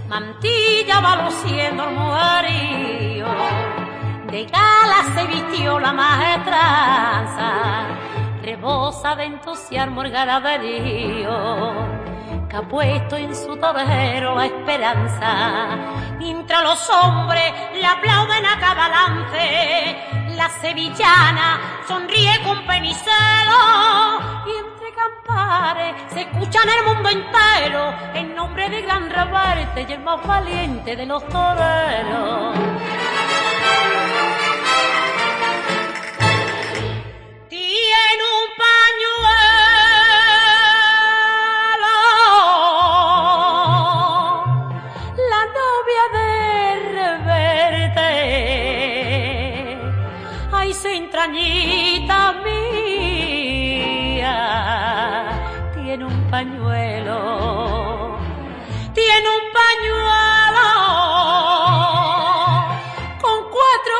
mantilla va luciendo el mujerío, de gala se vistió la maestranza, rebosa de entusiasmo el ganaderío, que ha puesto en su torero la esperanza, mientras los hombres le aplauden a cada lance, la sevillana sonríe con penicelo, y entre campares se escucha en el mundo entero el nombre de Gran Reverte y el más valiente de los toreros. Tiene un pañuelo la novia de Reverte, ay, su entrañita mía, tiene un pañuelo, tiene un pañuelo con 4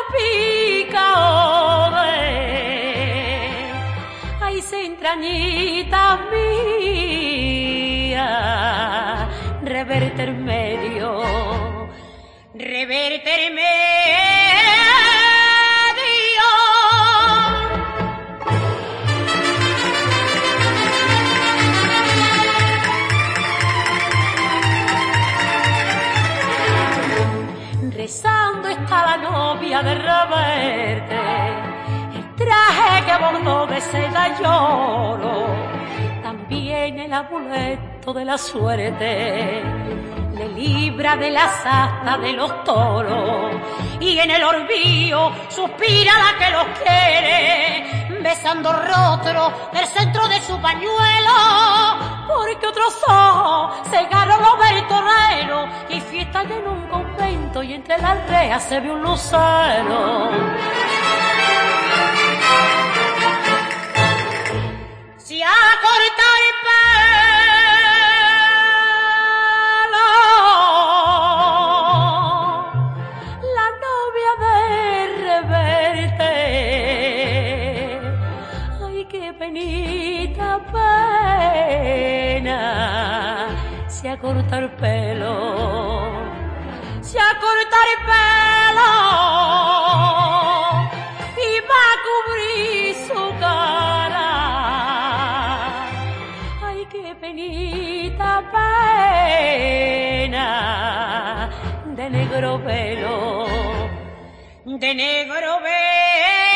picaones, ay, su entrañita mía, Reverte en medio, Reverte en medio. Rezando está la novia de Reverte, el traje que bordó de seda y oro, también el amuleto de la suerte, le libra de las astas de los toros, y en el orbillo suspira la que los quiere, besando rostro del centro de su pañuelo, porque otros ojos cegaron los del torero, y hay fiesta en un convento, y entre las rejas se ve un lucero. Se ha cortado el pelo la novia de Reverte, ay, qué penita pena, se ha cortado el pelo, se ha cortado el pelo y va a cubrir su cara, ay, qué penita pena, de negro velo, de negro velo.